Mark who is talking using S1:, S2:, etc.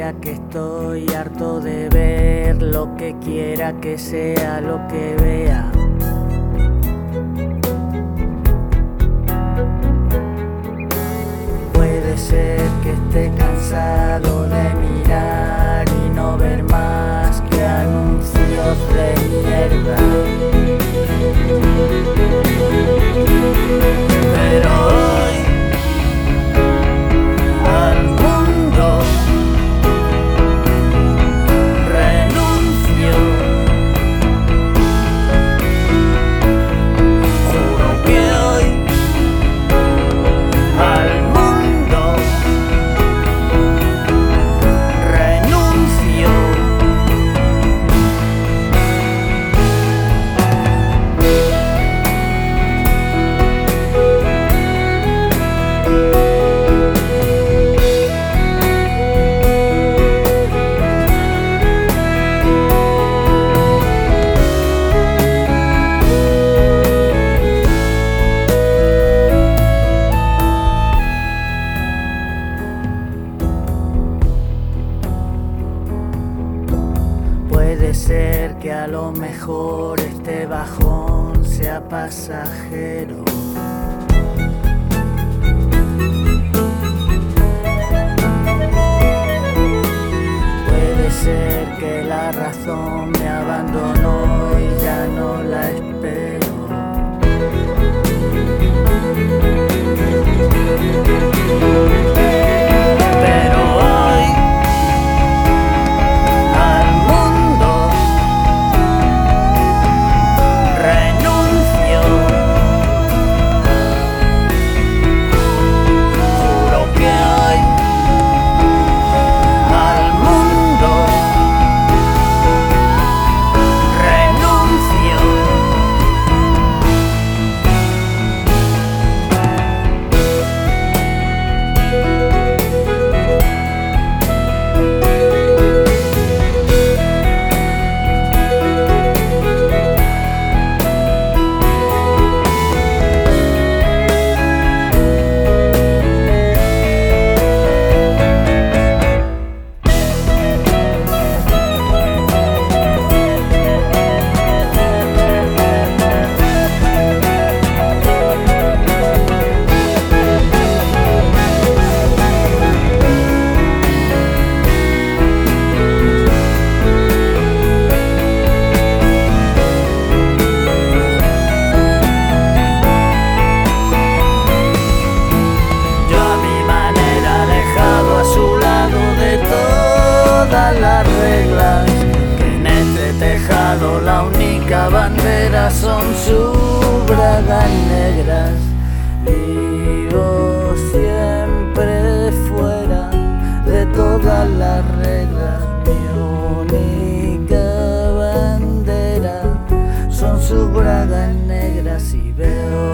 S1: ya que estoy harto de ver lo que quiera que sea lo que vea. Puede ser que esté cansado de mirar y no ver más que anuncios de mierda. Pero hoy al mundo renuncio. Juro que hoy al mundo renuncio. Puede ser que a lo mejor este bajón sea pasajero. Puede ser que la razón me abandonó y ya no la espero. Pero hoy al mundo renuncio. Juro que hoy al mundo renuncio. Las reglas que en este tejado la única bandera son sus bragas negras. Vivo siempre fuera de todas las reglas. Mi única bandera son sus bragas negras y veo